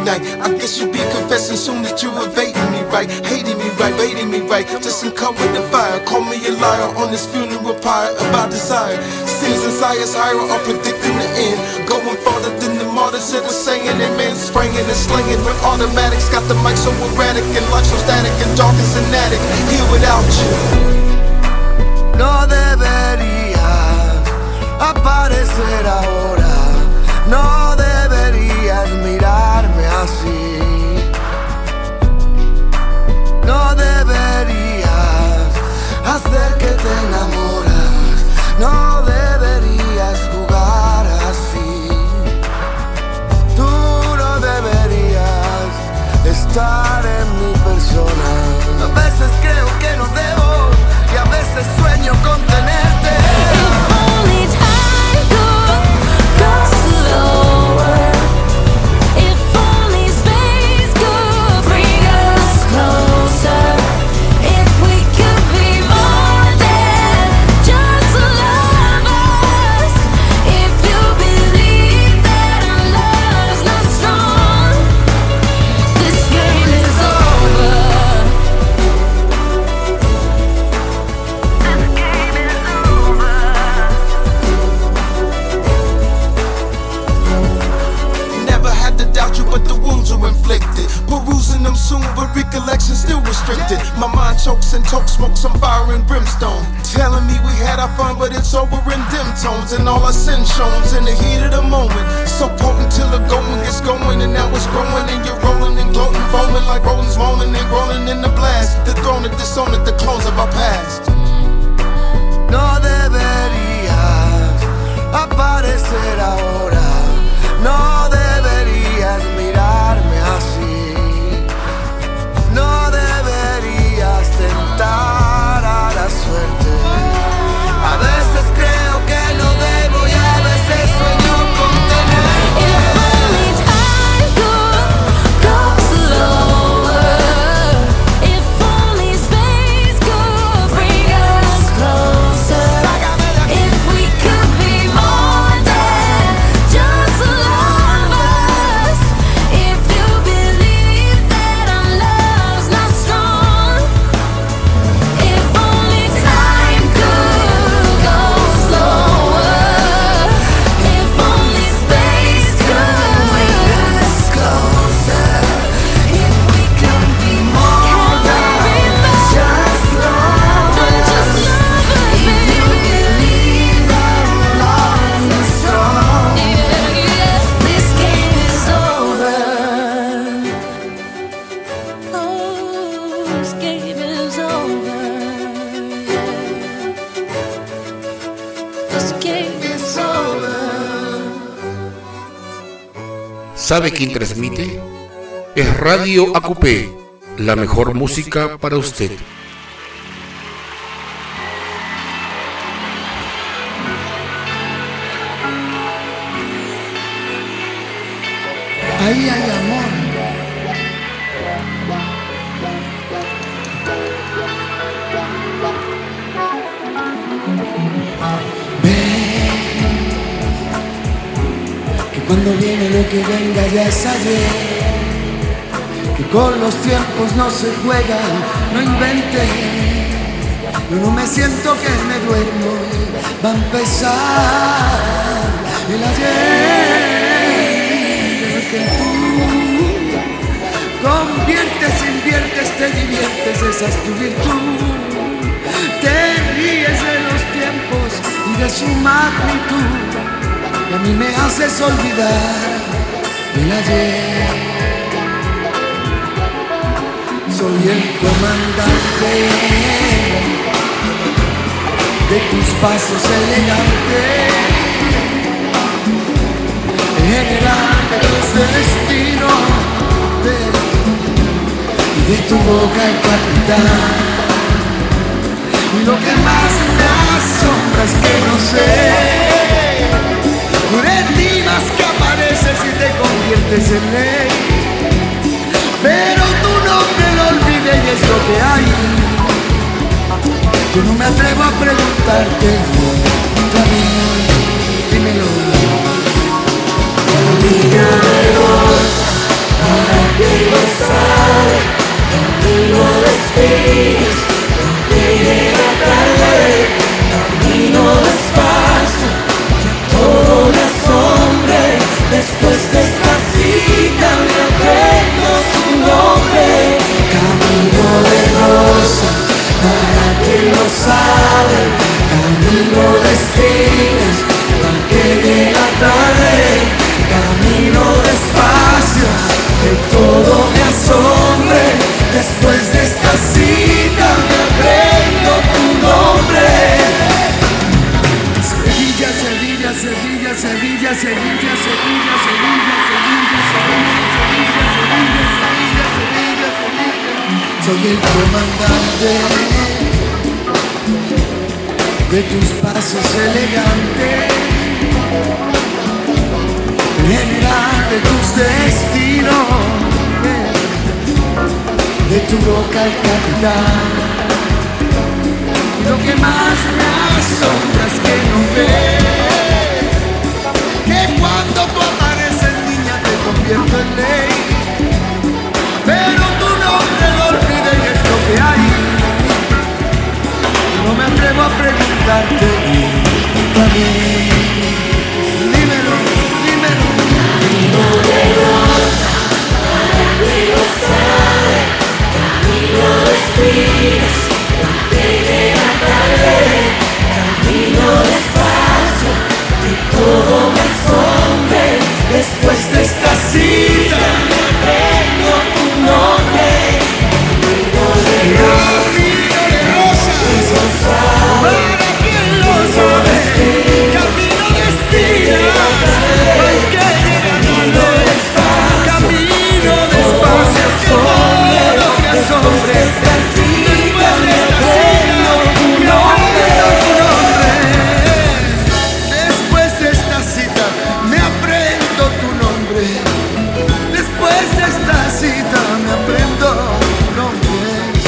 night. I guess you be confessing soon that you evading me, right? Hating me, right? Baiting me, right? Just uncover the fire. Call me a liar on this funeral pyre about desire. Sins and sires higher are predicting the end. Going farther than the martyrs that are saying amen. Spraying and slinging with automatics. Got the mic so erratic and life so static and dark as an attic. Here without you. No deberías aparecer ahora. No deberías mirarme así. No deberías hacer que te enamoras. No deberías jugar así. Tú no deberías estar en mi persona. A veces creo que no debo y a veces sueño con tenerte. If only time could go slower. If only space could bring us closer. If we could be more than just lovers. If you believe that our love's not strong, this game is over. This game is over. Never had to doubt you, but the wounds are inflicted. Perusing them soon, but recollection still restricted. My mind chokes and talk smoke, some fire and brimstone. Telling me we had our fun, but it's over in dim tones. And all our sin shows in the heat of the moment. So potent till the going gets going, and now it's growing. And you're rolling and gloating, foaming like rodents moaning and groaning in the blast. The throne to disown it, the clones of our past. No deberías aparecer ahora. No deberías mirarme así. No deberías tentar a la suerte. A veces creo que no debo y a veces sueño con tenerte. If only time could go slower. If only space could bring us closer. If we could be more than just lovers. If you believe that our love's not strong. If only time could go slower. If only space could bring us closer. If we could be more than just lovers. If you believe that our love's not strong. This game is over. Oh, this game is over. This game is over. ¿Sabe quién transmite? Es Radio ACUPE, la mejor música para usted. Ahí hay amor. Que cuando viene lo que venga ya es ayer. Que con los tiempos no se juegan, no inventes. Yo no me siento que me duermo, va a empezar el ayer. Que tú conviertes, inviertes, te diviertes, esa es tu virtud. Te ríes de los tiempos y de su magnitud. Y a mí me haces olvidar el ayer. Soy el comandante de tus pasos elegantes, general de tus destinos, y de tu boca el capitán. Y lo que más me asombra es que no sé de ti más que apareces y te conviertes en ley. Pero tu nombre lo olvidé y es lo que hay. Yo no me atrevo a preguntarte otra vez, dímelo. Dímelo. Sevilla, Sevilla, Sevilla, Sevilla, Sevilla, Sevilla, Sevilla, Sevilla, Sevilla. Soy el comandante de tus pasos elegantes, general de tus destinos, de tu boca el capitán. Y lo que más me asombra es que no ves que cuando tú apareces, niña, te convierto en ley. Pero tu nombre lo olvidé y es lo que hay. No me atrevo a preguntarte también. Dímelo, dímelo. Camino de rosa, para que lo sabe. Camino de espinas, no tiene atarde. Camino despacio, que todo me asombre. Después de esta cita, me aprendo tu nombre. Camino de rosa, para quien lo sabe. Camino de espinas, hay que llegarlo despacio. Camino despacio, que todo me asombre. Después de esta cita, me aprendo tu nombre. Después de esta cita, me aprendo tu nombre. Después de esta cita, me aprendo tu nombre.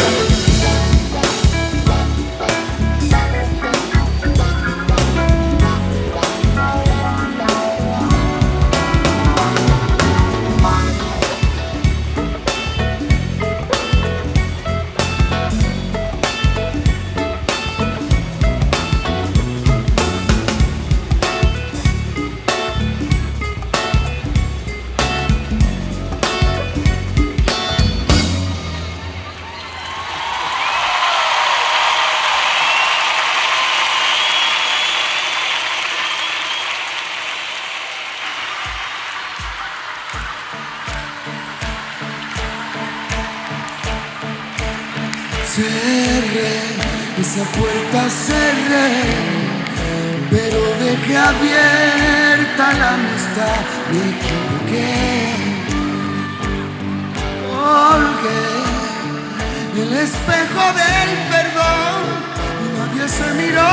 Cerré, esa puerta cerré, pero dejé abierta la amistad. Me equivoqué, colgué el espejo del perdón y nadie se miró.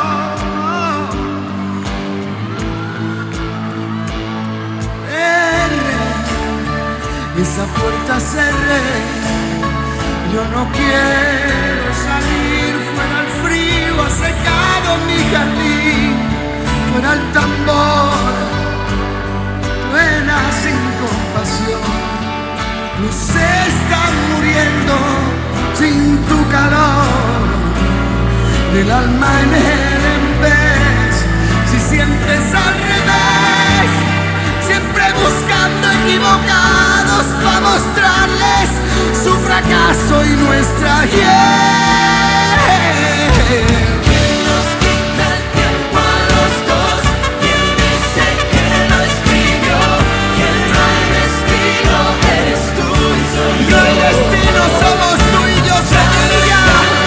Cerré, esa puerta cerré. Yo no quiero salir, fuera el frío ha secado mi jardín, fuera el tambor, suena sin compasión. Mis se están muriendo sin tu calor, del alma en el en vez. Si sientes al revés, siempre buscando equivocados para mostrarles su fracaso y nuestra hiel. ¿Quién nos quita el tiempo a los dos? ¿Quién dice que no escribió? Que no hay destino, eres tú y soy yo. No hay destino, somos tú y yo, señoría.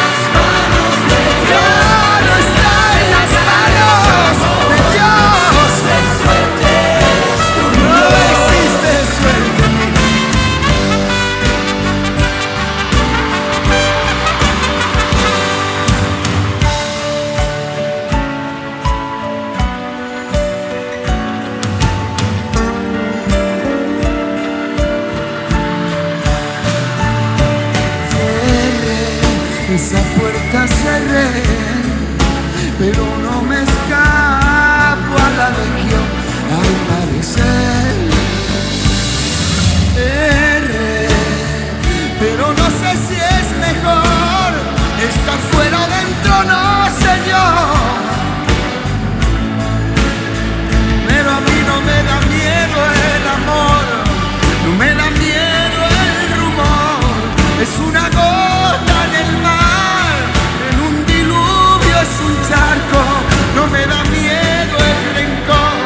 No está en las manos de Dios. No existe suerte. Esa puerta cerré, pero no me escapo a la legión al parecer. Erré, pero no sé si es mejor estar fuera o dentro, no sé yo. Pero a mí no me da miedo el amor, no me da miedo el rumor. Es una gota en el mar, en un diluvio es un charco. No me da miedo el rencor,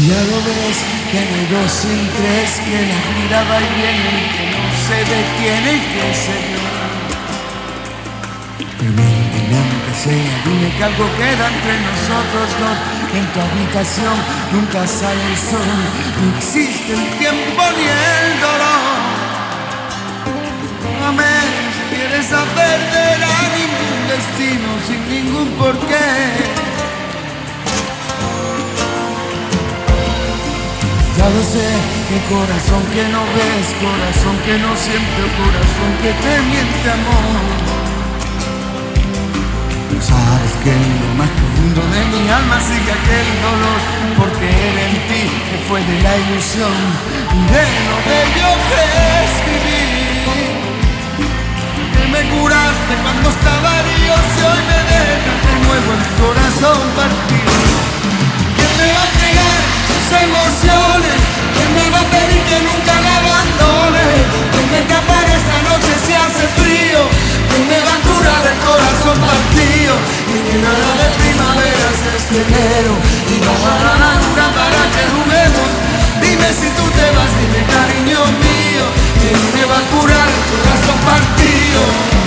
Ya lo ves, que no hay dos sin tres, que la vida va y viene, que no se detiene y que se dio. Dime aunque sea, dime que algo queda entre nosotros dos, que en tu habitación nunca sale el sol, no existe el tiempo ni el dolor. Amén, si quieres saber de ningún destino sin ningún porqué. Ya lo sé, que corazón que no ves, corazón que no siente, corazón que te miente, amor. No sabes que en lo más profundo de mi alma sigue aquel dolor, porque era en ti que fue de la ilusión de lo bello que escribí. Que me curaste cuando estaba herido, si hoy me dejas de nuevo el corazón partido. ¿Quién me va a entregar sus emociones? ¿Quién me va a pedir que nunca la abandone? ¿Quién me tapará esta noche si hace frío? ¿Quién me va a curar el corazón partido? ¿Quién llenará de primaveras este enero? Y bajará la luna para que juguemos. Dime si tú te vas, dime cariño mío. ¿Quién me va a curar el corazón partido?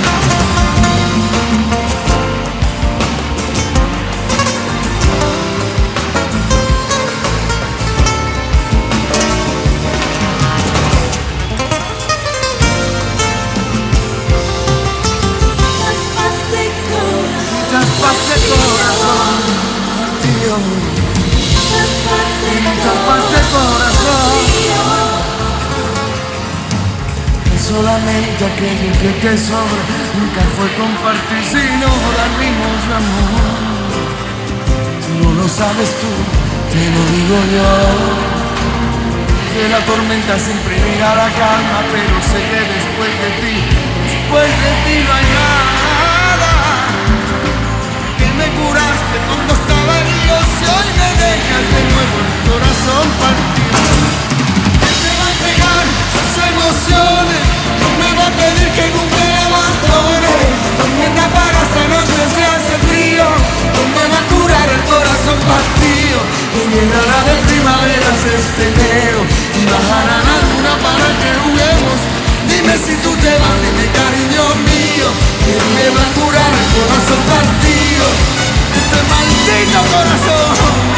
Traspaste corazón, tío. Traspaste corazón. Solamente aquello que te sobra nunca fue compartir, sino dar rimos de amor. Si no lo sabes tú, te lo digo yo. Que la tormenta siempre llega a la calma, pero sé que después de ti no hay nada. Me curaste cuando estaba herido, si hoy me dejas de nuevo el corazón partido. ¿Quién me va a entregar sus emociones? ¿Quién me va a pedir que nunca la abandone? ¿Quién me tapará esta noche si hace frío? ¿Quién me va a curar el corazón partido? ¿Quién llenará de primaveras este enero? Y bajará la luna para que juguemos. Dime si tú te vas, dime cariño mío. ¿Quién me va a curar el corazón partido? Este maldito corazón.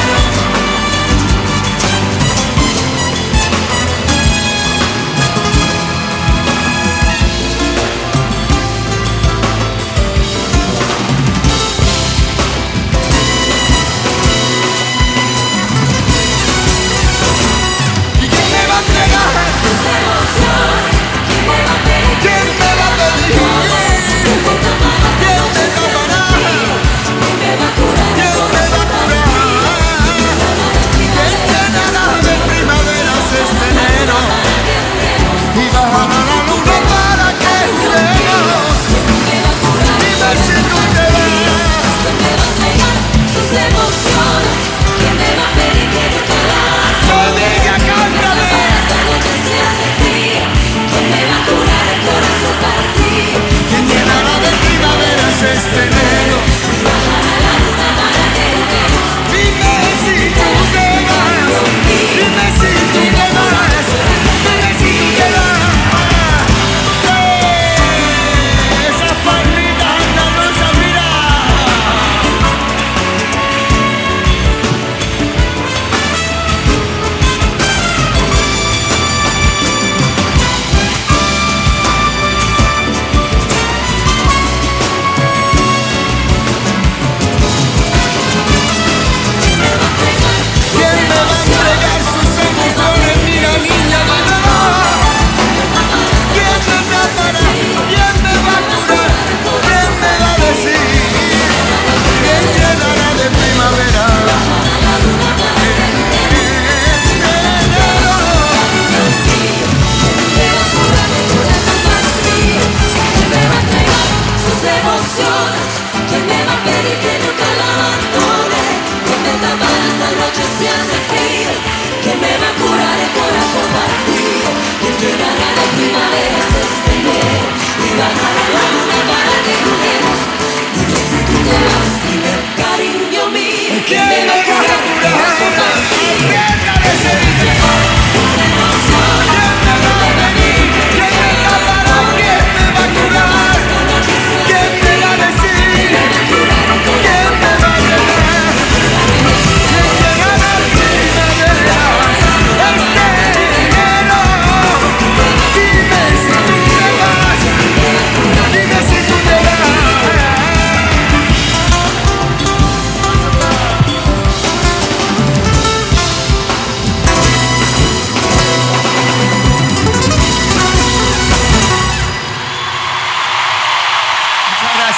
¿Y quién me va a entregar sus emociones? ¿Quién me va a pedir? ¿Quién me va a pedir? ¿Quién me tapará? ¿Quién me va a curar? ¿Quién me va a curar? ¿Quién llenará de primaveras este enero? Y bajará la luna para que juguemos. Dime si tú te vas. ¿Quién me va a entregar sus emociones? ¿Quién me va a pedir que nunca la abandone? Cántame. Esta noche si hace frío, ¿quién me va a curar el corazón partido? ¿Quién llenará de primaveras este enero? Y bajará la luna para que juguemos. Dime si tú te vas. Dime si tú te vas. Dime si tú te vas. Esas palmitas andan a mirar. ¿Quién me va a entregar sus emociones? Mira niña, ¿verdad? ¿Quién me tapará? ¿Quién me va a curar? ¿Quién me va a decir? ¿Quién llenará de primavera? Sus emociones, ¿quién me va a pedir que nunca la abandone? ¿Quién me tapará esta noche si hace frío? ¿Quién me va a curar el corazón partido? ¿Quién llenará de primaveras este enero? Y bajará la luna para que juguemos. Dime si tú te vas, dime cariño mío. ¿Quién me va a curar el corazón partido?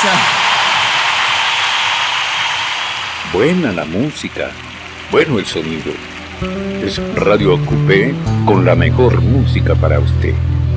Esa. Buena la música, bueno el sonido. Es Radio Acupé con la mejor música para usted.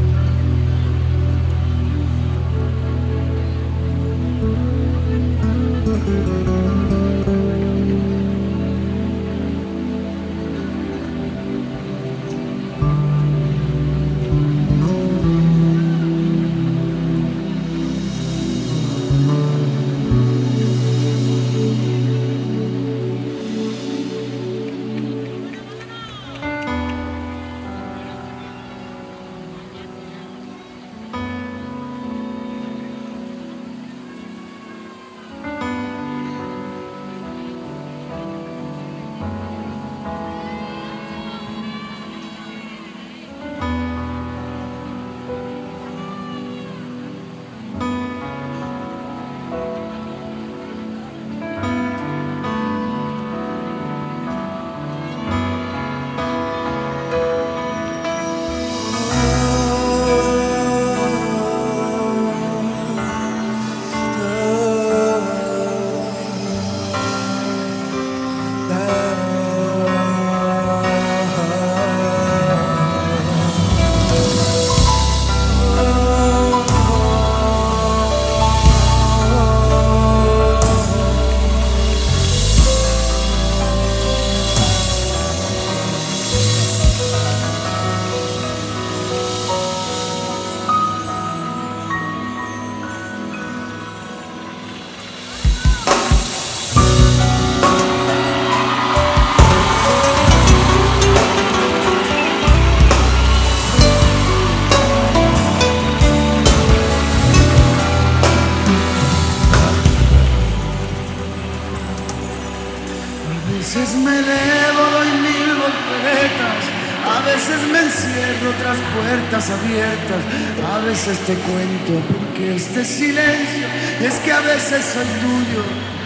Abiertas, a veces te cuento porque este silencio es que a veces soy tuyo,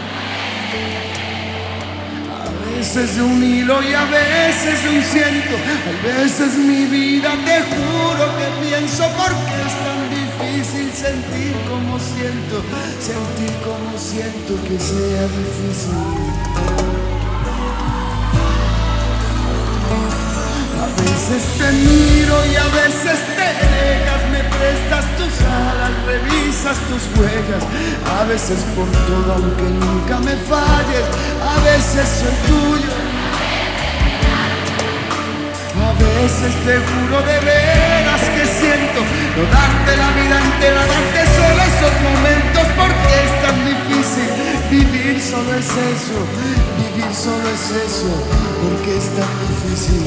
a veces de un hilo y a veces de un ciento, a veces mi vida te juro que pienso porque es tan difícil sentir como siento que sea difícil. A veces te miro y a veces te alejas, me prestas tus alas, revisas tus huellas, a veces por todo aunque nunca me falles, a veces soy tuyo, a veces te juro de veras que siento no darte la vida entera, darte solo esos momentos porque es tan difícil, vivir solo es eso, porque es tan difícil.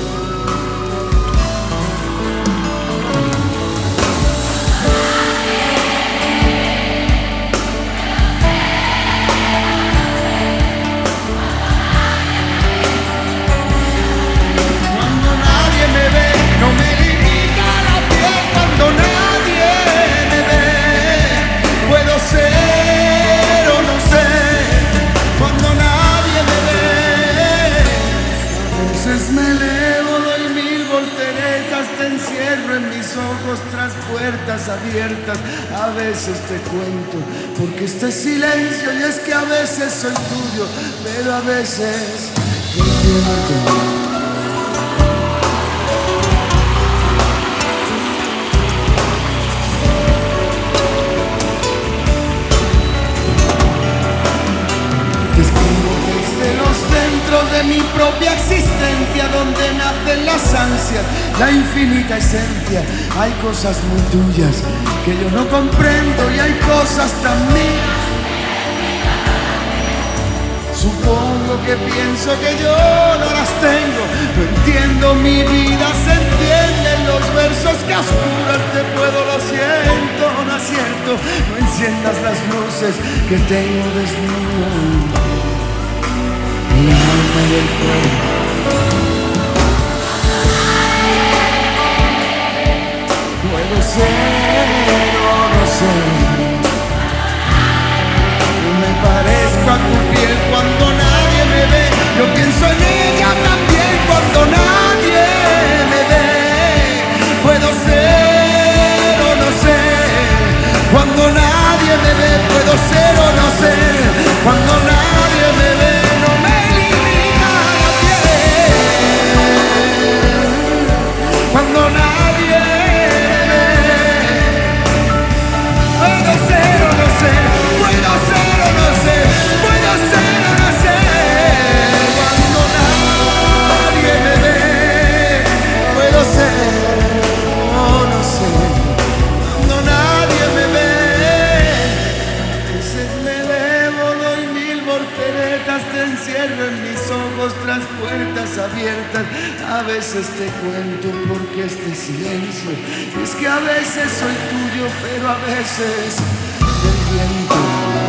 No me limita la piel cuando nadie me ve. Puedo ser o no ser cuando nadie me ve. A veces me elevo, doy 1000 volteretas, te encierro en mis ojos tras puertas abiertas. A veces te cuento porque este silencio y es que a veces soy tuyo, pero a veces te entiendo. De mi propia existencia, donde nacen las ansias, la infinita esencia. Hay cosas muy tuyas que yo no comprendo y hay cosas tan mías. Supongo que pienso que yo no las tengo, no entiendo mi vida, se entiende en los versos que a oscuras te puedo, lo siento, no acierto, no enciendas las luces que tengo desnudo. El alma y el cuerpo. Puedo ser o no ser. Yo me parezco a tu piel cuando nadie me ve. Yo pienso en ella también cuando nadie me ve. Puedo ser o no ser. Cuando nadie me ve. otras puertas abiertas. A veces te cuento porque este silencio es que a veces soy tuyo, pero a veces del viento.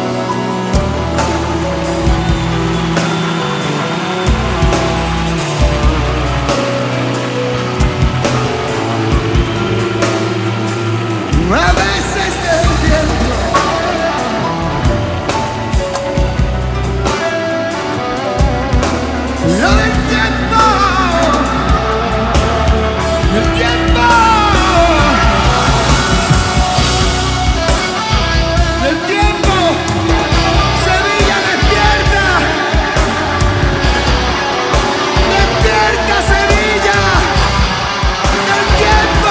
A veces del viento. Lo del tiempo. El tiempo. El tiempo. Sevilla despierta. Despierta Sevilla. El tiempo.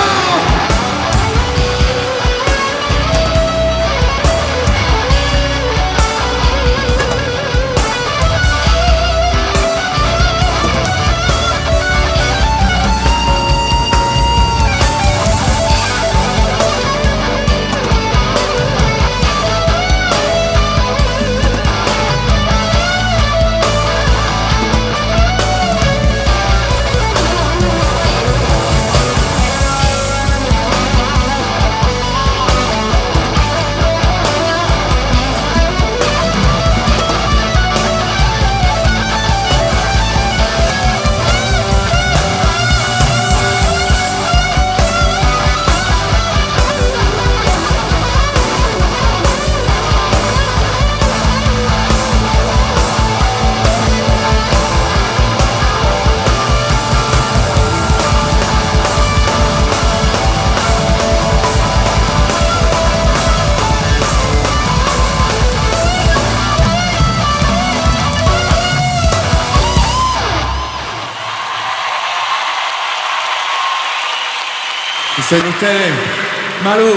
Dicen ustedes, Malú.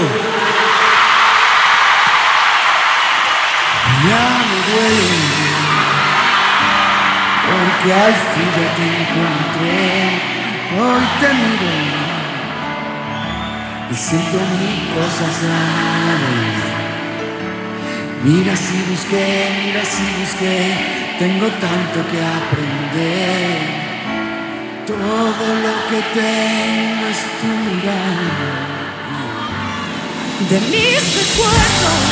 Ya me duele, porque al fin ya te encontré. Hoy te miro y siento mil cosas graves. Mira si busqué, tengo tanto que aprender. Todo lo que tengo es tu mirada. De mis recuerdos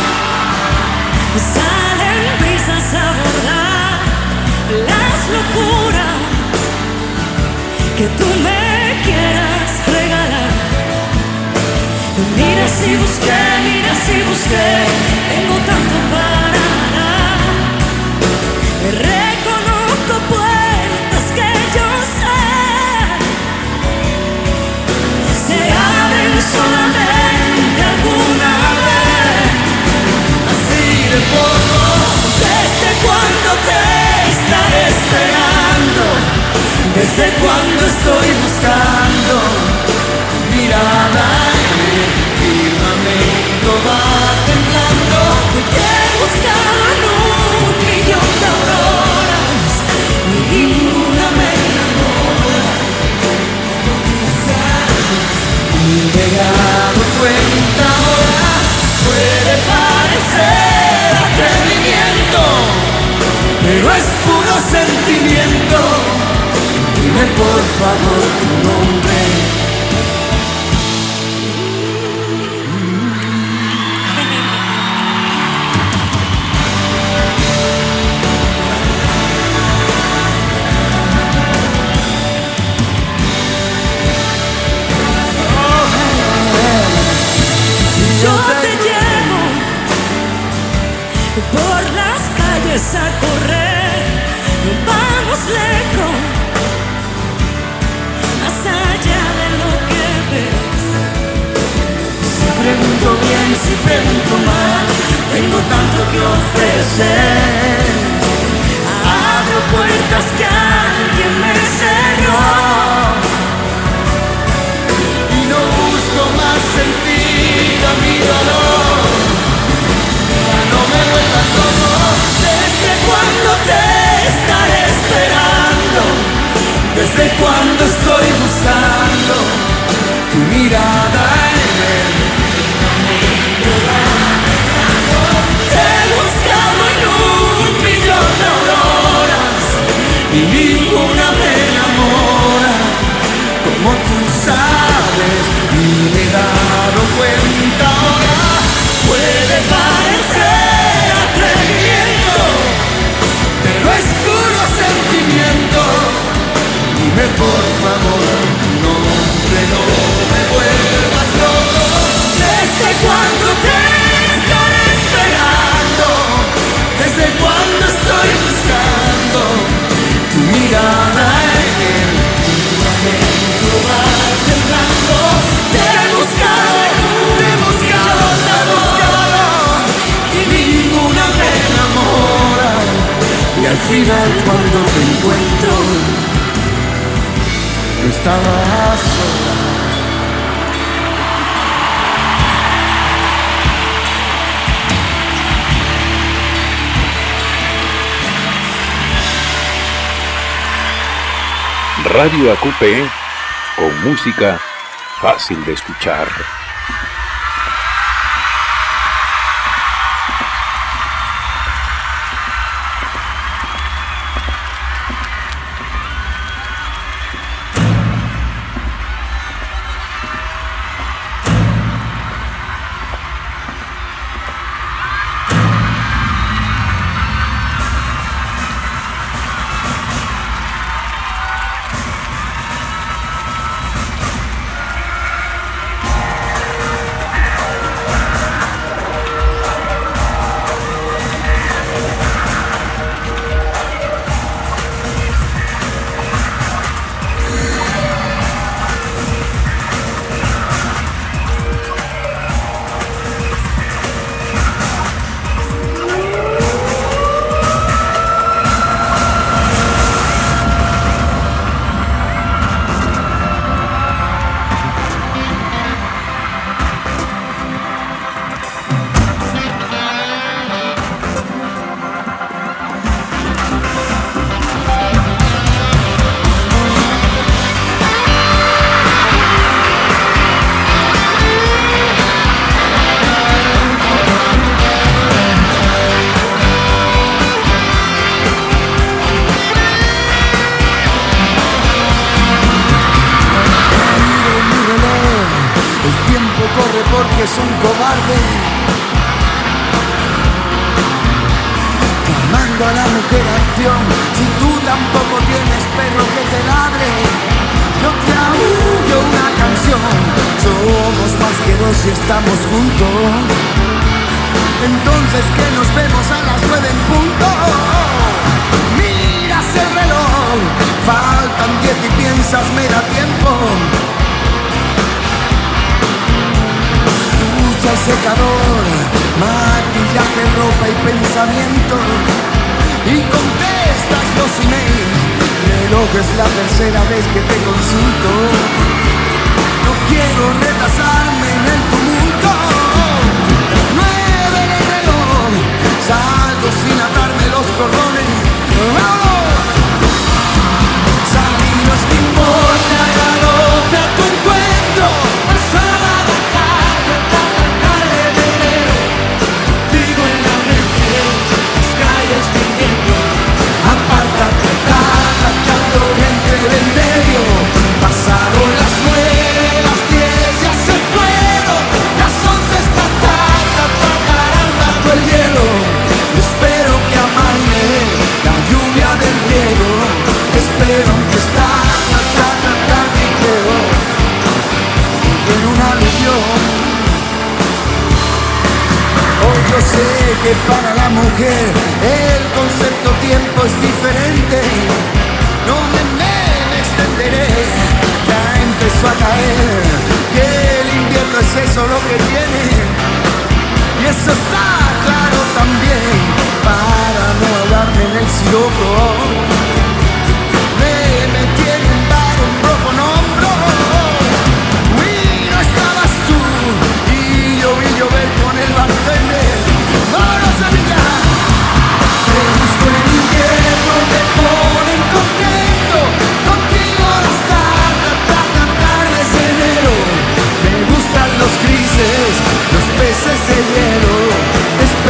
salen brisas a bordar las locuras que tú me quieras regalar. Mira si busqué, tengo tanto para dar. Reconozco puertas que yo sé se abren solamente alguna vez. Así de poco, desde cuando te estaré esperando, desde cuando estoy buscando mirada en el firmamento va temblando. Te buscan 1.000.000 de auroras, ninguna me enamora. Mi legado cuenta ahora, puede parecer atrevimiento, pero es puro sentimiento. Dime por favor tu nombre. Yo te llevo por las calles a correr, vamos lejos, más allá de lo que ves. Si pregunto bien, si pregunto mal, tengo tanto que ofrecer. Abro puertas que alguien me cerró y no busco más sentido a mi dolor. Ya no me vuelvas loco. ¿Desde cuándo te estaré esperando? ¿Desde cuándo estoy buscando tu mirada en el firmamento? final cuando te encuentro no estabas sola. Radio AQP, con música fácil de escuchar. Porque es un cobarde, llamando a la mujer a acción. Si tú tampoco tienes perro que te ladre, yo te aúllo una canción. Somos más que dos si estamos juntos, entonces que nos vemos a las 9 en punto. Miras el reloj, faltan 10 y piensas me da tiempo. Secador, maquillaje, ropa y pensamiento, y contestas los emails. Reloj es la tercera vez que te consulto. No quiero retrasarme en el tumulto. 9 en el reloj, salgo sin atarme los cordones. ¡Vámonos! Salí, no es que importa, galope a tu encuentro. Apártate, atacando gente del medio. Pasaron las 9, las 10 ya se fueron. Las 11 están bajo el hielo. Espero que amaine la lluvia del riego. Espero que está y creo en un aluvión. Hoy yo sé que para la mujer el concepto tiempo es diferente. No me extenderé, ya empezó a caer, que el invierno es eso lo que tiene. Y eso está claro también, para no ahogarme en el siroco. Me metí en un bar, un rojo hombro. No estabas tú y yo vi llover con el bartender. ¡Vámonos a brillar! Te busco en invierno, te ponen contento. Contigo las tardes de enero. Me gustan los grises, los peces de hielo.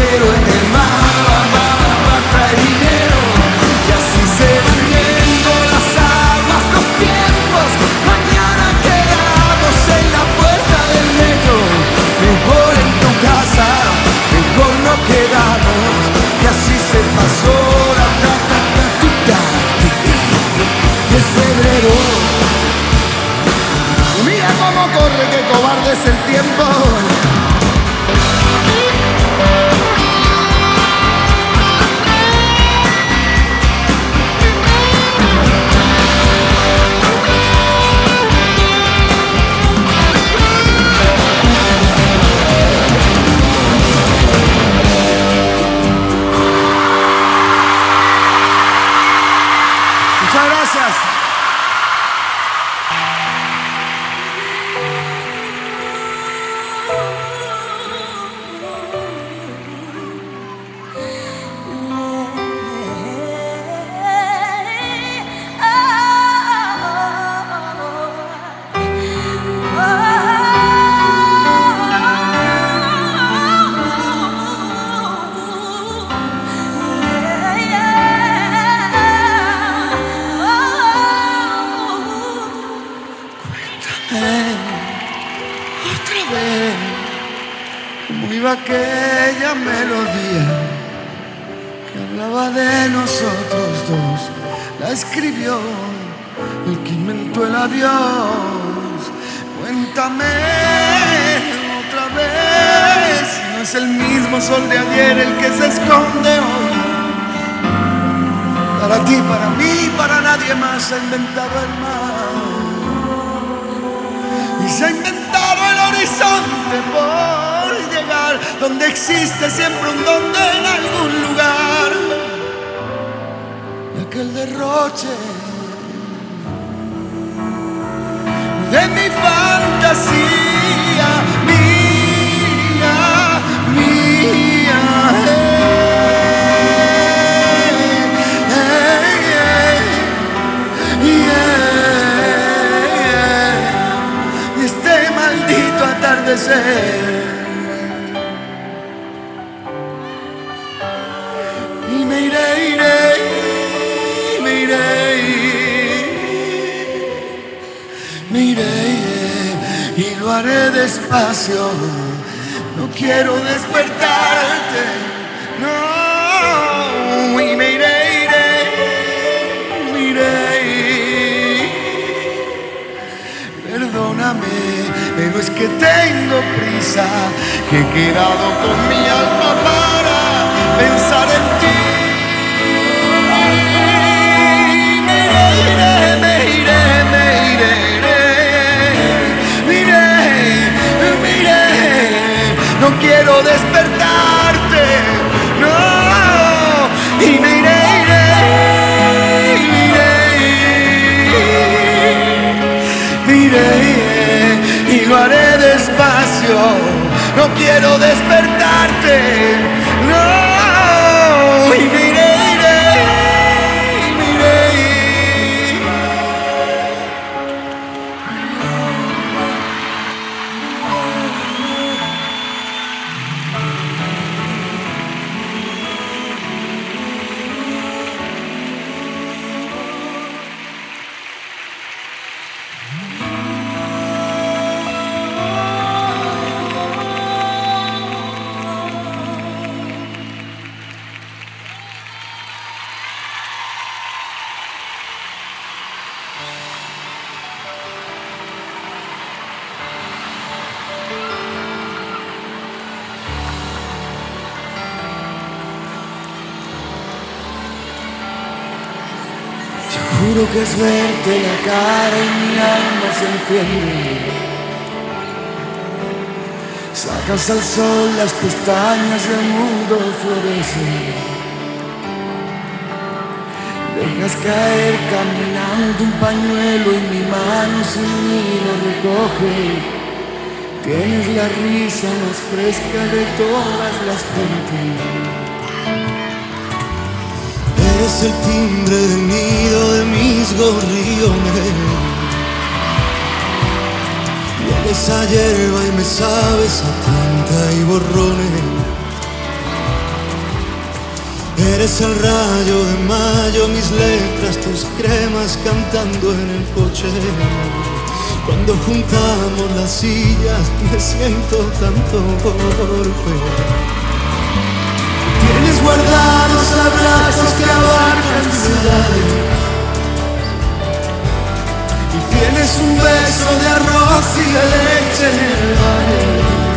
melodía que hablaba de nosotros dos la escribió el que inventó el adiós. Cuéntame otra vez si no es el mismo sol de ayer el que se esconde hoy. Para ti, para mí, para nadie más se ha inventado el mar y se ha inventado el horizonte por llegar donde existe siempre un donde en algún lugar. Y aquel derroche de mi fantasía, mía, mía. Y este maldito atardecer. Y me iré, me iré, me iré, y lo haré despacio. No quiero despertarte, no. Y me iré, me iré. Perdóname, pero es que tengo prisa, que he quedado con mi alma para pensar en ti. Me iré, me iré, me iré, me iré, me iré. No quiero despertarte, no. Y me iré, me iré, y lo haré despacio. No quiero despertarte, no. Y me iré, me iré. Juro que es verte la cara y mi alma se enciende. Sacas al sol las pestañas y el mundo florece. Dejas caer caminando un pañuelo y mi mano sin mí lo recoge. Tienes la risa más fresca de todas las fuentes. Eres el timbre del nido de mis gorriones. Hueles a hierba y me sabes a tinta y borrones. Eres el rayo de mayo, mis letras, tus cremas cantando en el coche. Cuando juntamos las sillas me siento tanto golpe. Tienes guardados abrazos que abarcan ciudades. Y tienes un beso de arroz y de leche en el baño.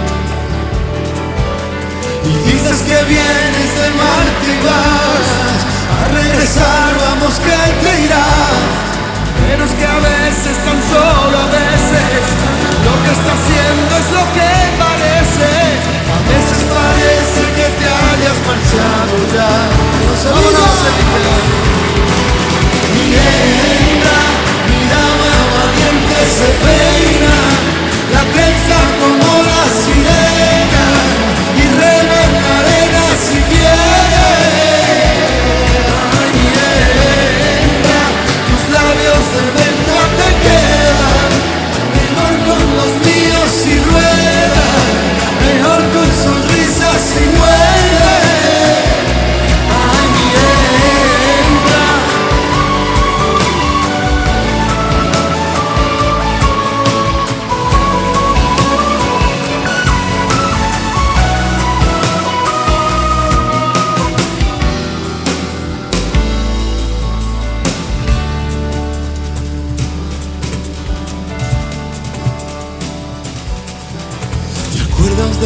Y dices que vienes de Marte y vas a regresar, vamos que te irás. Pero es que a veces, tan solo a veces, lo que está haciendo es lo que parece. A veces parece que te hayas marchado ya. Vámonos, Felipe. Mi hembra, mi dama valiente se peina, la trenza como la sirena y rema en la arena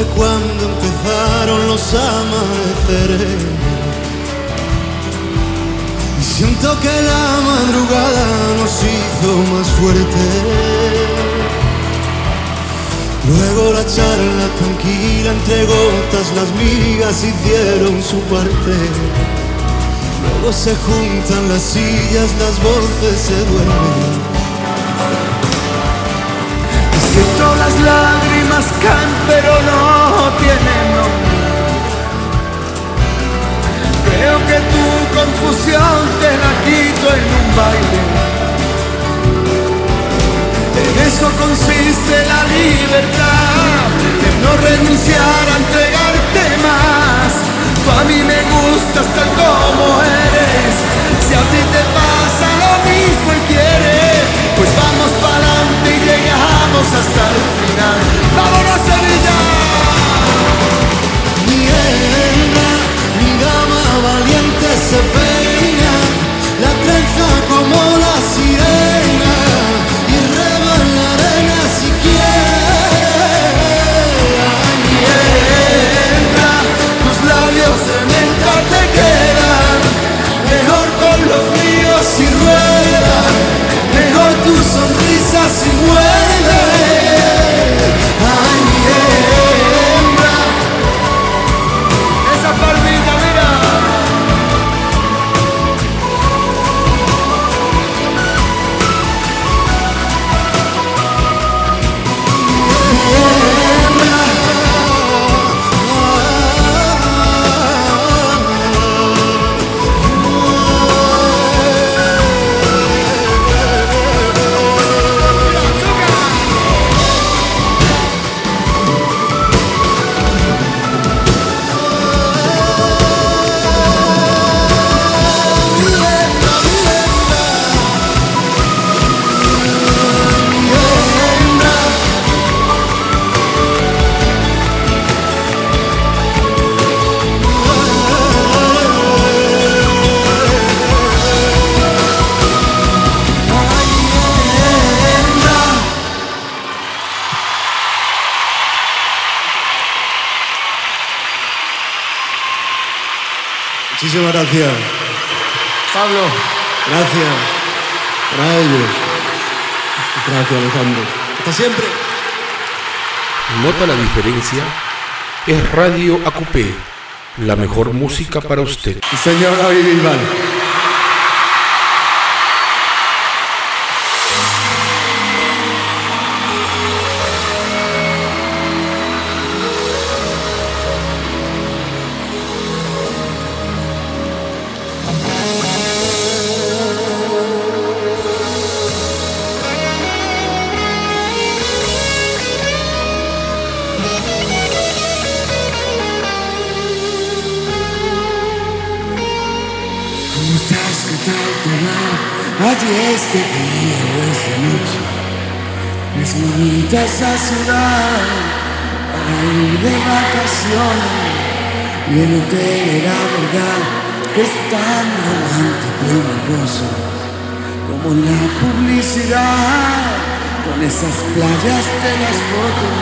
de cuando empezaron los amaneceres. Y siento que la madrugada nos hizo más fuertes. Luego la charla tranquila entre gotas, las migas hicieron su parte. Luego se juntan las sillas, las voces se duermen. Siento las lágrimas caen pero no tienen nombre. Creo que tu confusión te la quito en un baile. En eso consiste la libertad, en no renunciar a entregarte más. Tú a mí me gustas tal como eres. Si a ti te pasa lo mismo y quieres, pues vamos pa'lante y llegamos hasta el final. ¡Vámonos, Sevilla! Mi hembra, mi dama valiente se peina, la trenza como la sirena y reba en la arena si quiere. Ay, mi hembra, tus labios de menta te quedan mejor con los míos si ruedan, mejor tu sonrisa si muerde. Ay, mi hembra, esa palmita, mira. Muchísimas gracias. Pablo, Gracias. Para ellos. Gracias, Alejandro. Hasta siempre. ¿Nota la diferencia? Es Radio AQP, la mejor música para usted. señor David Bisbal. ¿Cómo estás? ¿Qué tal te va? Allí este día o esta noche. Es bonita esa ciudad para ir de vacaciones. Y el hotel era verdad que es tan romántico y hermoso como la publicidad con esas playas de las fotos.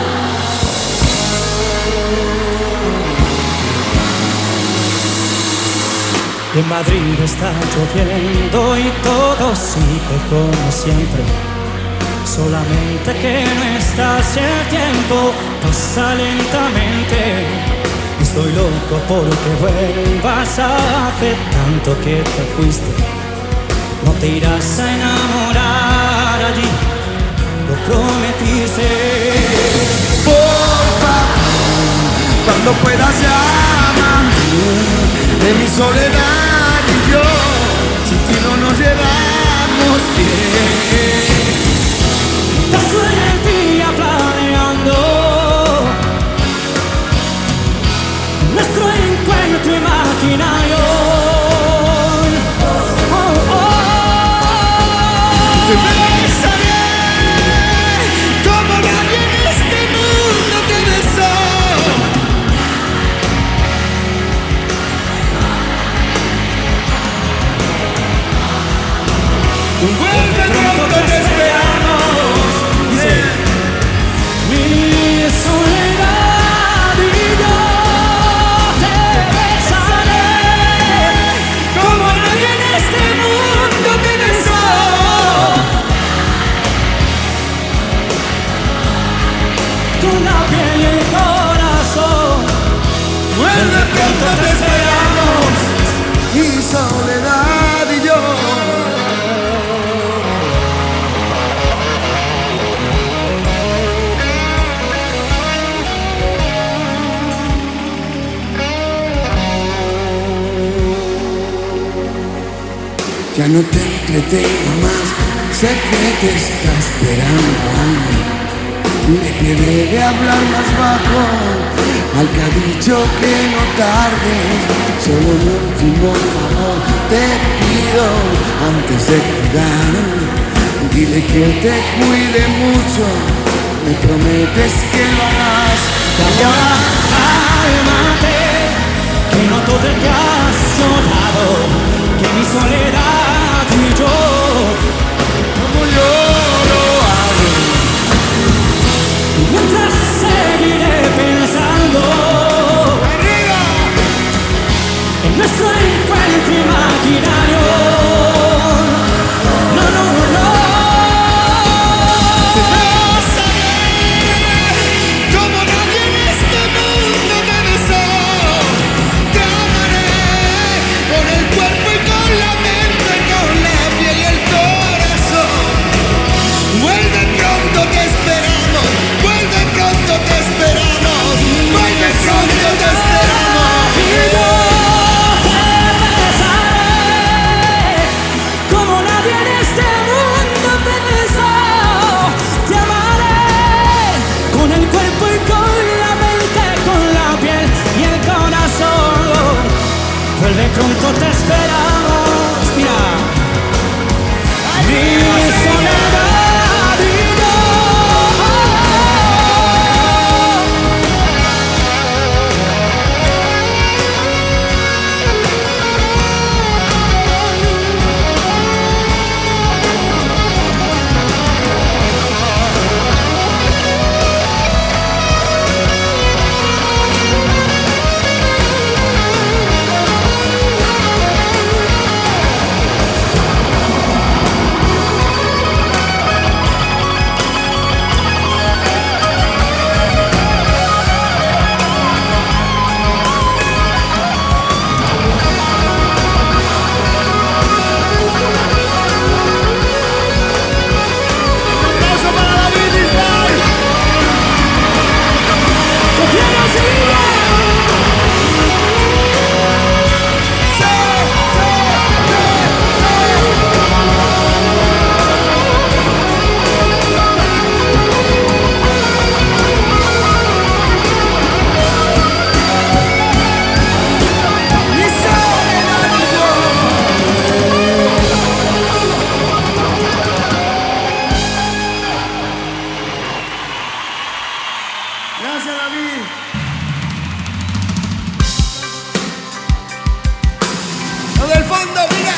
En Madrid está lloviendo y todo sigue como siempre. Solamente que no estás y el tiempo pasa lentamente. Estoy loco porque vuelvas, hace tanto que te fuiste. No te irás a enamorar allí, lo prometiste. Por favor, cuando puedas llámame. De mi soledad y yo, sin ti no nos llevamos bien. Paso en el día planeando nuestro encuentro imaginario. Te besaré como nadie en este mundo te besó. Vuelve pronto, te esperamos. Mi soledad pronto te esperamos. Y Soledad y yo. Ya no te entretengo más, sé que te está esperando alguien. Le quedé de hablar más bajo, al que ha dicho que no tardes. Solo un último favor te pido antes de colgar. Dile que te cuide mucho, me prometes que lo harás. Y ahora cálmate, que no todo te has llorado, que mi soledad y yo, como yo lo hago. Mientras seguiré pensando en nuestro encuentro imaginario. No, no, no. Te vas a ver como nadie en este mundo te besó. Te amaré con el cuerpo y con la mente, con la piel y el corazón. Vuelve pronto, te esperamos. Vuelve pronto, te esperamos. Vuelve pronto, te esperamos. Y yo te besaré como nadie en este mundo te besó. Te amaré con el cuerpo y con la mente, con la piel y el corazón. Vuelve pronto, te esperamos. Mira, mi soledad y yo. Gracias, David. Lo del fondo, mira.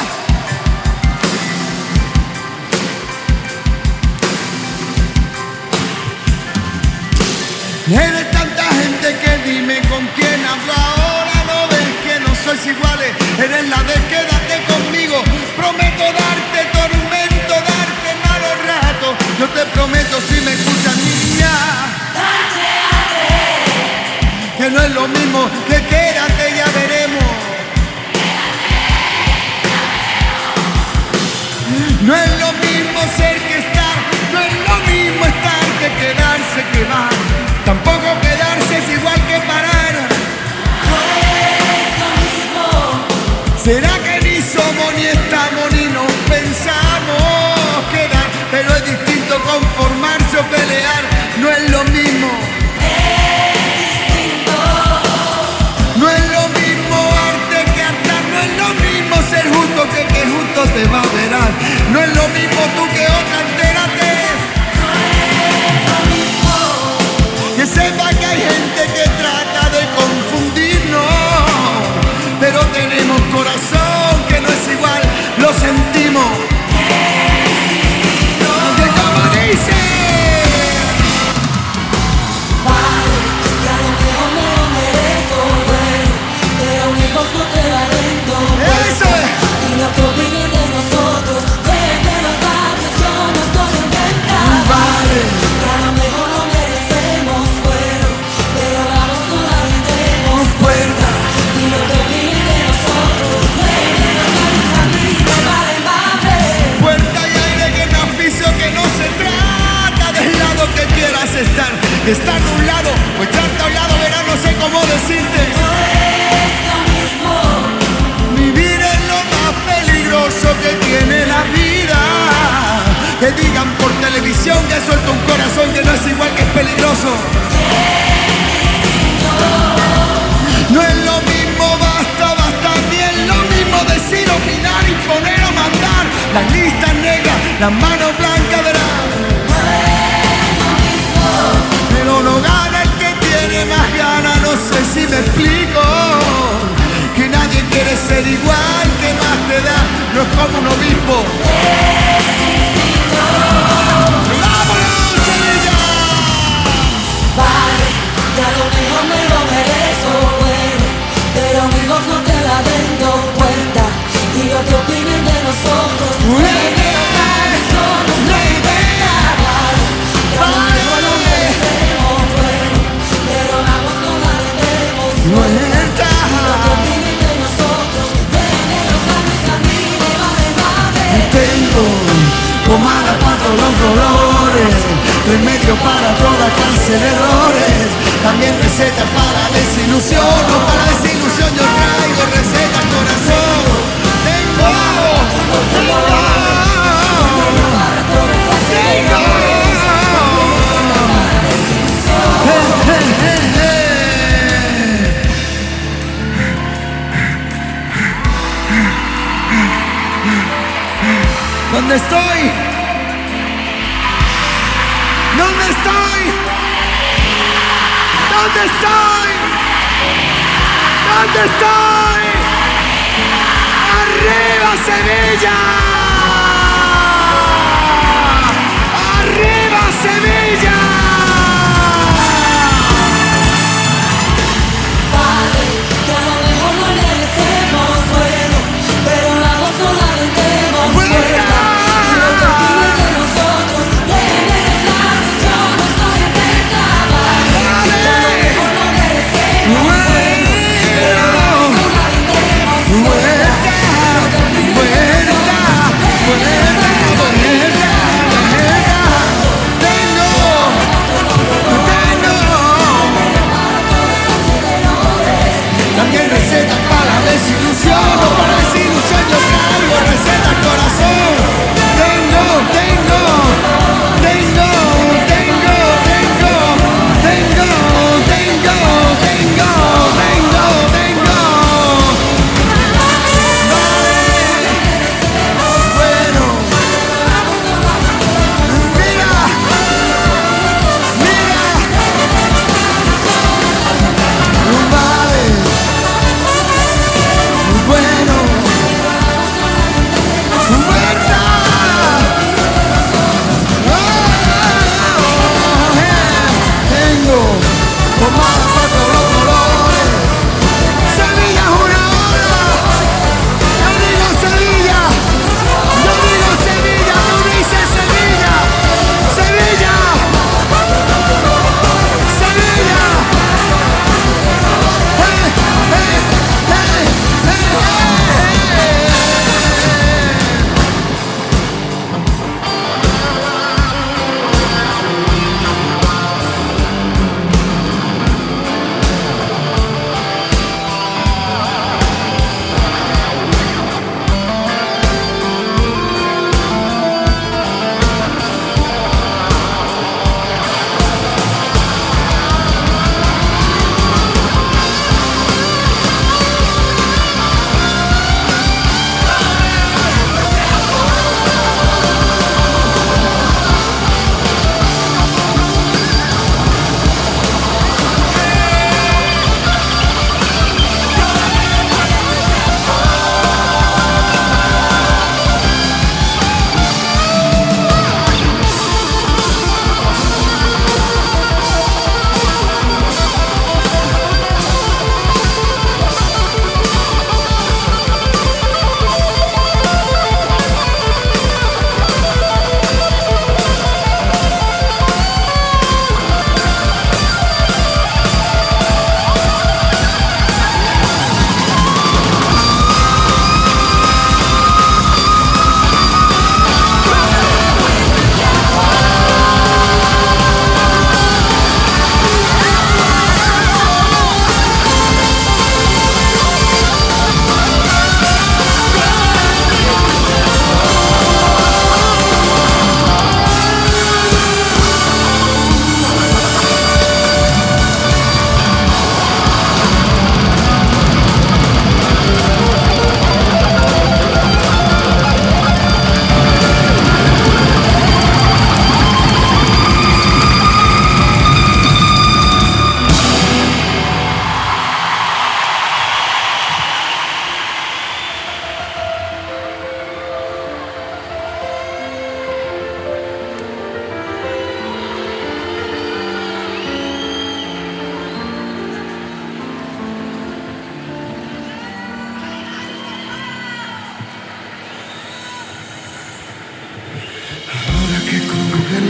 Eres tanta gente que dime con quién hablo ahora. No ves que no sois iguales. Eres la de quédate conmigo. Prometo darte tormento, darte malos ratos. Yo te prometo si me escuchas, niña, que no es lo mismo que quédate, ya veremos. No es lo mismo ser que estar, no es lo mismo estar que quedarse que va. Tampoco quedarse es igual que parar. No es lo mismo. ¿Será que ni somos ni estamos ni nos pensamos quedar? Pero es distinto conformarse o pelear, no es lo mismo. No es lo mismo arte que hartar, no es lo mismo ser justo que justo te va a verar. No es lo mismo tú que otra, entérate. Que sepa que hay gente que trata de confundirnos, pero tenemos corazón que no es igual, lo sentimos. Que como dice, aplauso. No es lo mismo, basta, ni es lo mismo decir, opinar, imponer o mandar. Las listas negras, las manos blancas verán. Pero no gana el que tiene más ganas, no sé si me explico. Que nadie quiere ser igual, que más te da, no es como un obispo. ¡Vámonos, Sevilla! Vale, ya lo mejor me lo merezco, bueno, pero amigos no te la vendo cuenta. Y lo que opinen de nosotros, de los males no nos inventa. Vale, ya lo mejor lo merecemos, bueno, pero la voz no la vendemos cuenta. Y lo que opinen de nosotros, de los males a mí me vale. Tengo pomada para todos los dolores, remedio para toda clase de errores, también recetas para desilusión. No para desilusión yo traigo recetas, corazón. Tengo ¿dónde estoy? ¿Dónde estoy? ¿Dónde estoy? ¿Dónde estoy? ¡Arriba Sevilla! ¡Arriba Sevilla! Vale, que a lo mejor no merecemos, bueno, pero la voz no la vendemos fuera. Y lo que opinen de nosotros, de menos lados, yo no soy inventa. Vale, que a lo mejor no merecemos, bueno, pero la voz no la vendemos fuera. Y lo que opinen de nosotros,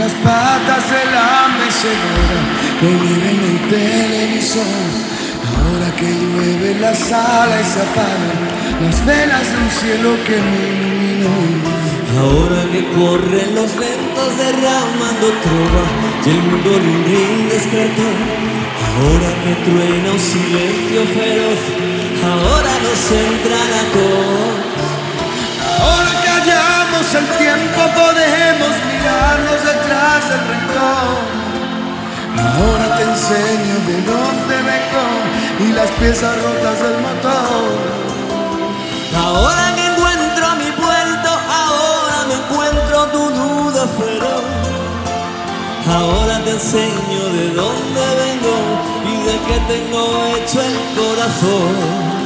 las patas de la mecedora que vive en el televisor. Ahora que llueve la sala y se apagan las velas de un cielo que me iluminó. Ahora que corren los ventos derramando trova y el mundo ring despertó. Ahora que truena un silencio feroz, ahora nos entra la tos. Ahora que hallamos el tiempo podemos mirarnos detrás del rencor. Ahora te enseño de dónde vengo y las piezas rotas del motor. Ahora que encuentro mi puerto, ahora me encuentro tu duda feroz. Ahora te enseño de dónde vengo y de qué tengo hecho el corazón.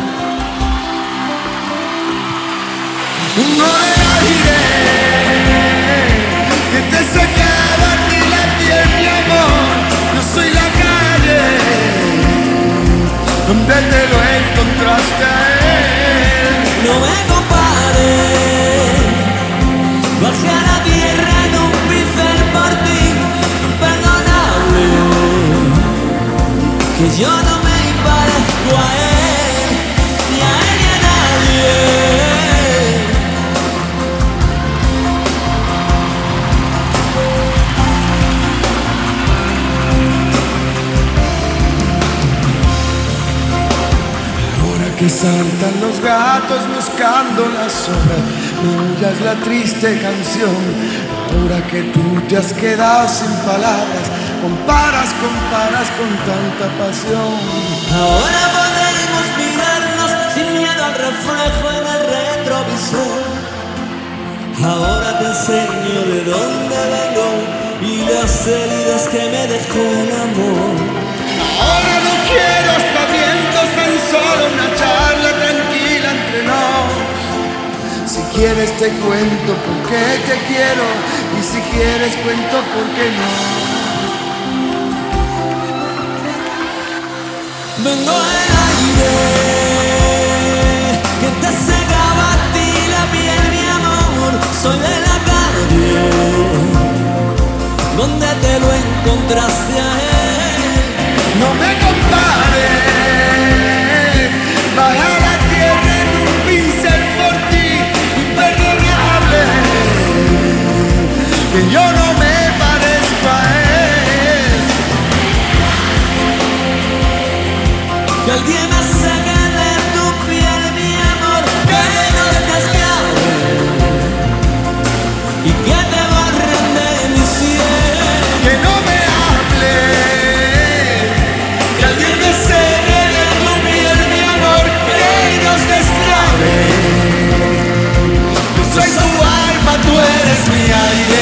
Uno de aire que te sacaba a ti la piel, mi amor. Yo soy la calle donde te lo encontraste a él. No me compares, bajé a la tierra en un pincel por ti, imperdonable, que yo no me parezco a él, ni a él ni a nadie. Que saltan los gatos buscando la sombra, no es la triste canción. Ahora que tú te has quedado sin palabras, comparas con tanta pasión. Ahora podemos mirarnos sin miedo al reflejo en el retrovisor. Ahora te enseño de dónde vengo y las heridas que me dejó el amor. Ahora no quiero aspavientos, tan solo una charla tranquila entre nos. Si quieres te cuento por qué te quiero y si quieres cuento por qué no. Vengo del aire que te cegaba a ti la piel, mi amor. Soy de la calle donde te lo encontraste a él. No me compares, baja a la tierra en un pincel por ti, imperdonable, que yo no me parezco a él. Que alguien me saque de tu piel, mi amor, que nos desclave y que te borren de mi cielo. Que no me hables, que alguien me cegue de tu piel, mi amor, que nos desclave. Yo soy tu alma, tú eres mi aire.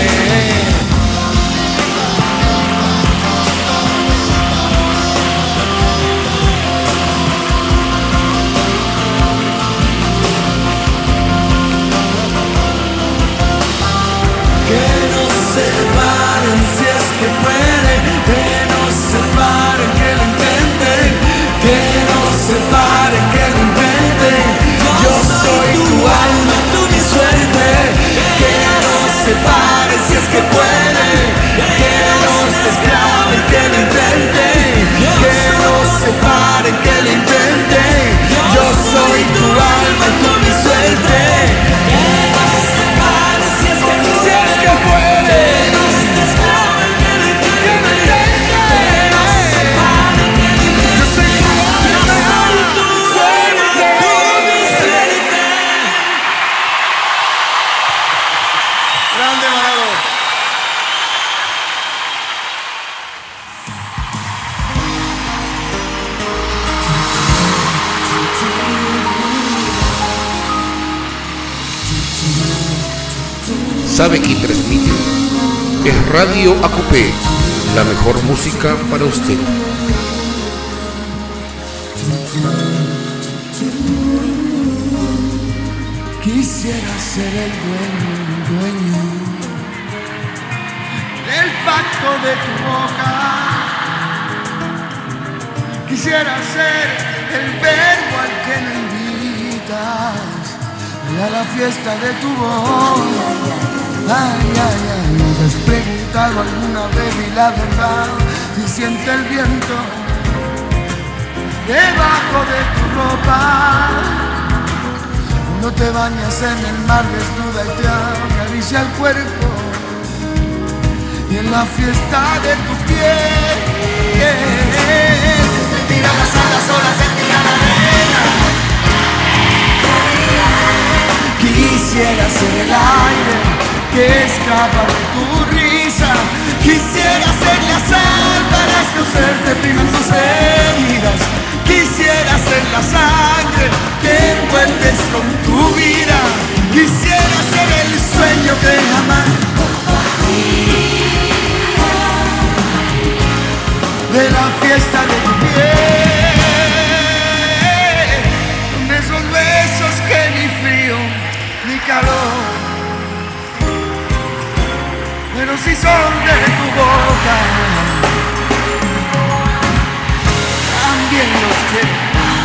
Que nos separen si es que pueden, que nos separen, que lo intenten, que nos separen, que lo intenten. Yo soy tu alma, tú mi suerte. Que nos separen si es que pueden, que nos desclaven, que lo intenten, que nos separen, que lo intenten. Yo soy tu alma, tú mi suerte. Que nos separen si es que pueden. Grande Manolo. ¿Sabe quién transmite? Es Radio AQP, la mejor música para usted. Quisiera ser el dueño del pacto de tu boca. Quisiera ser el verbo al que no invitas a la fiesta de tu voz. Ay, ay, ay, ¿te has preguntado alguna vez y la verdad si siente el viento debajo de tu ropa? No te bañas en el mar desnuda y te acaricia el cuerpo y en la fiesta de tu piel se tiran las alas solas, se tira la arena. Quisiera ser el aire que escapa de tu risa. Quisiera ser la sal para escocerte primas tus heridas. Quisiera ser la sangre que envuelves con tu vida. Quisiera ser el sueño que jamás de la fiesta de tu piel, de esos besos que ni frío ni calor, pero si son de tu boca, también los quiero.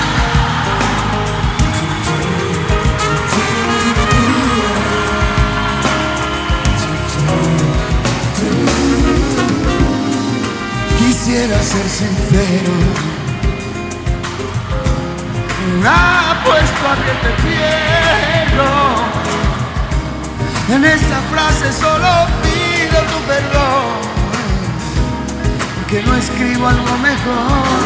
Quisiera ser sincero, apuesto a que te pierdo. En esta frase solo pido tu perdón, porque no escribo algo mejor.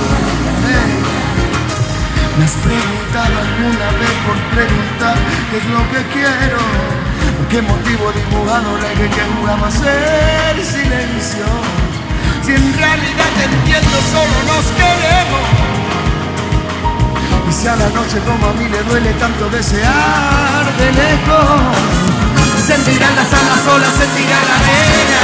¿Me has preguntado alguna vez por preguntar qué es lo que quiero? ¿Por qué motivo dibujado reggae que juraba ser silencio? Si en realidad te entiendo, solo nos queremos. Y si a la noche como a mí le duele tanto desear de lejos, sentirán las alas solas, sentirán la arena.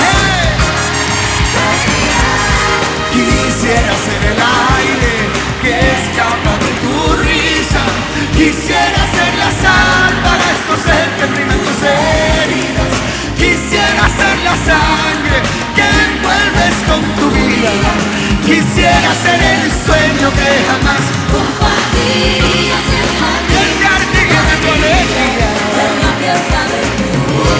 Quisiera ser el aire que escapa de tu risa. Quisiera ser la sal para escocerte prima en tus heridas. Quisiera ser la sangre que envuelves con tu vida. Quisiera ser el sueño que jamás compartirías el jardín de tu alegría, en la fiesta de tu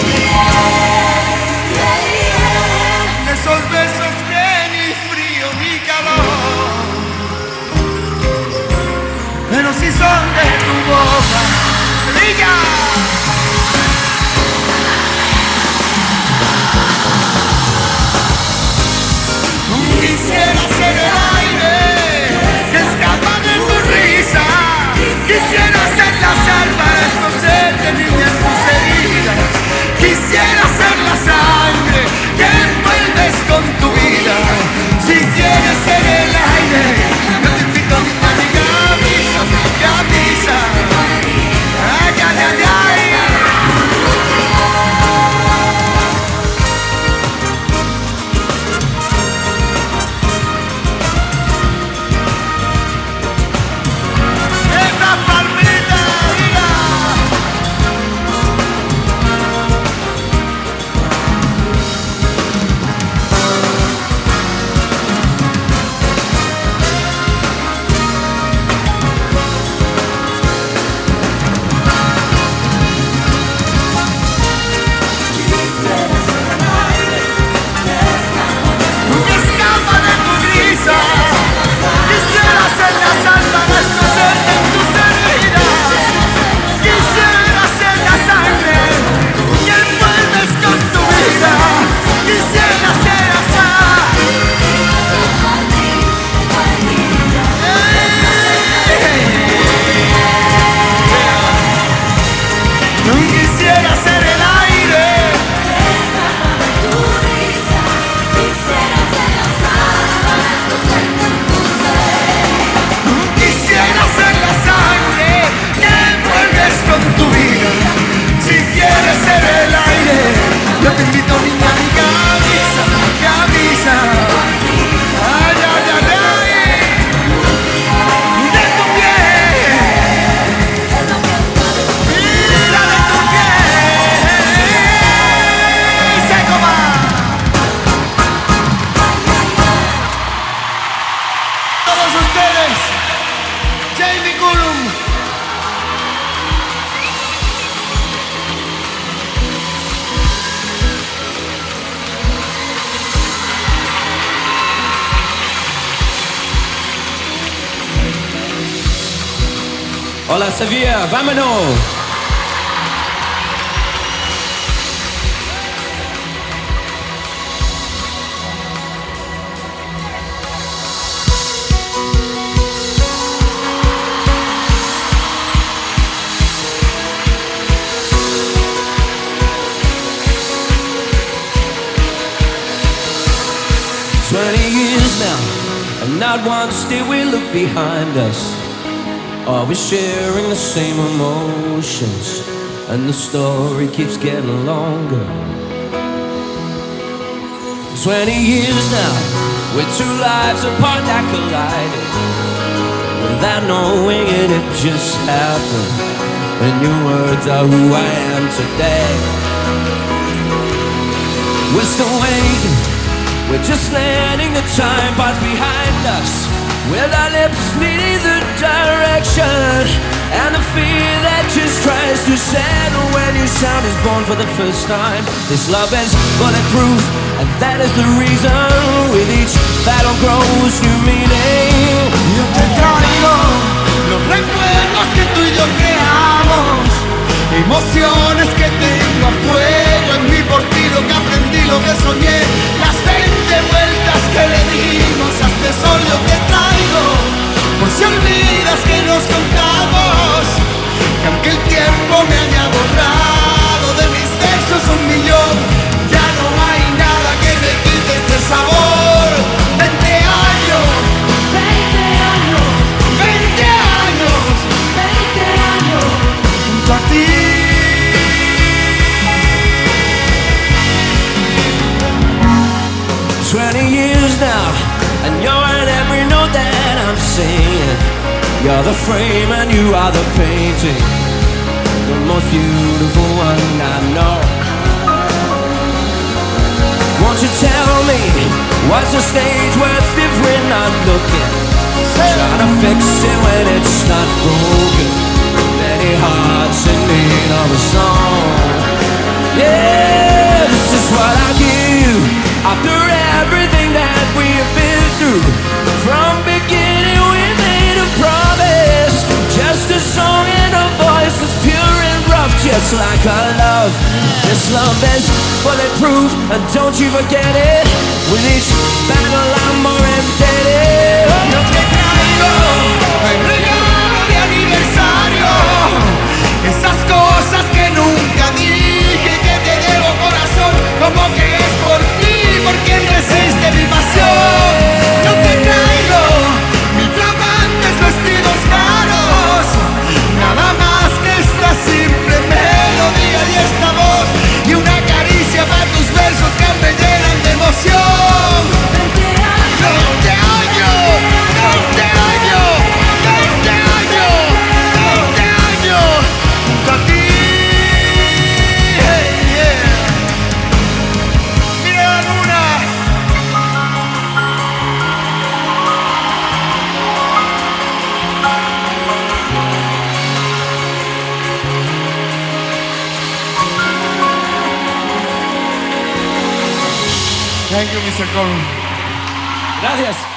piel. Esos besos que ni frío ni calor, pero si son de tu boca, brilla. Quisiera ser el aire que escapa de tu risa. Quisiera ser la sal para escocerte niña en tus heridas. Quisiera ser la sangre que envuelves con tu vida. Si quieres ser el aire, yo te invito a mi camisa, mi camisa. Ay, ay, ay, ay. Esta palmita, mira. Hola Sevilla, vámonos. Not once did we look behind us. Always sharing the same emotions, and the story keeps getting longer. 20 years now, with two lives apart that collided. Without knowing it, it just happened. And your words are who I am today. We're still waiting. We're just letting the time pass behind us, with our lips needing the direction, and the fear that just tries to settle when your sound is born for the first time. This love is bulletproof, and that is the reason with each battle grows new meaning. Yo te traigo los recuerdos que tú y yo creamos, emociones que tengo a fuego en mí por ti, lo que aprendí, lo que soñé, las 20 vueltas que le dimos a este sol. Yo te traigo, por si olvidas que nos contamos, que aunque el tiempo me haya borrado de mis versos 1.000.000, ya no hay nada que me quite este sabor. 20 años, 20 años, 20 años, 20 años, junto a ti. 20 years now, and you're at every note that I'm singing. You're the frame and you are the painting, the most beautiful one I know. Won't you tell me, what's the stage worth if we're not looking? Trying to fix it when it's not broken. Many hearts in need of a song. Yeah, this is what I give after everything that we've been through. From beginning we made a promise, just a song and a voice that's pure and rough, just like our love. This love is bulletproof, and don't you forget it. With each battle I'm more indebted. Yo te traigo el regalo de aniversario, esas cosas que nunca dije que te debo, corazón, como que es por ti, porque resiste mi pasión. Yo te traigo mil flamantes vestidos caros, nada más que esta simple melodía y esta voz, y una caricia para tus versos que me llenan de emoción. 20 años, 20 años, 20 años, 20 años, 20 años, junto a ti. Hey, yeah. Mira la luna. Thank you, Mr. Colin. Gracias.